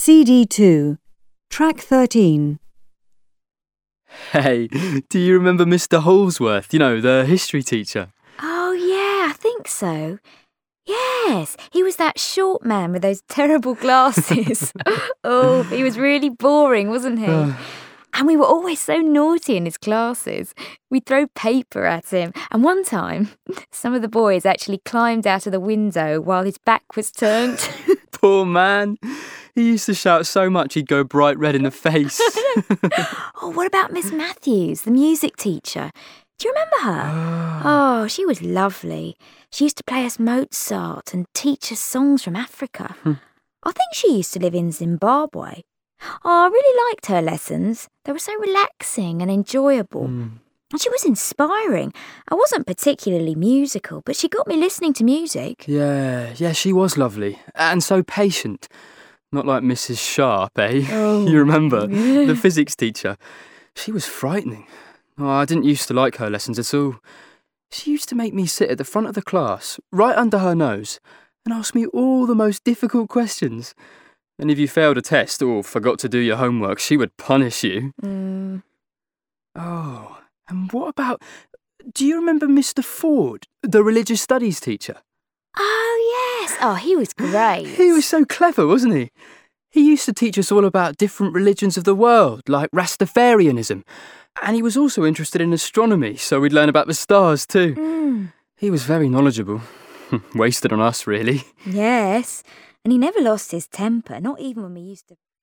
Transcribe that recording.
CD2, Track 13. Hey, do you remember Mr. Holsworth, the history teacher? Oh, yeah, I think so. Yes, he was that short man with those terrible glasses. Oh, he was really boring, wasn't he? And we were always so naughty in his classes. We'd throw paper at him. And one time, some of the boys actually climbed out of the window while his back was turned. Poor man. He used to shout so much he'd go bright red in the face. Oh, what about Miss Matthews, the music teacher? Do you remember her? Oh, she was lovely. She used to play us Mozart and teach us songs from Africa. I think she used to live in Zimbabwe. Oh, I really liked her lessons. They were so relaxing and enjoyable. And she was inspiring. I wasn't particularly musical, but she got me listening to music. Yeah, she was lovely. And so patient. Not like Mrs. Sharp, eh? Oh, You remember? yeah. The physics teacher. She was frightening. Oh, I didn't used to like her lessons at all. She used to make me sit at the front of the class, right under her nose, and ask me all the most difficult questions. And if you failed a test or forgot to do your homework, she would punish you. Oh, and what about... Do you remember Mr. Ford, the religious studies teacher? Oh, yes. Oh, he was great. He was so clever, wasn't he? He used to teach us all about different religions of the world, like Rastafarianism. And he was also interested in astronomy, so we'd learn about the stars too. He was very knowledgeable. Wasted on us, really. Yes. And he never lost his temper, not even when we used to...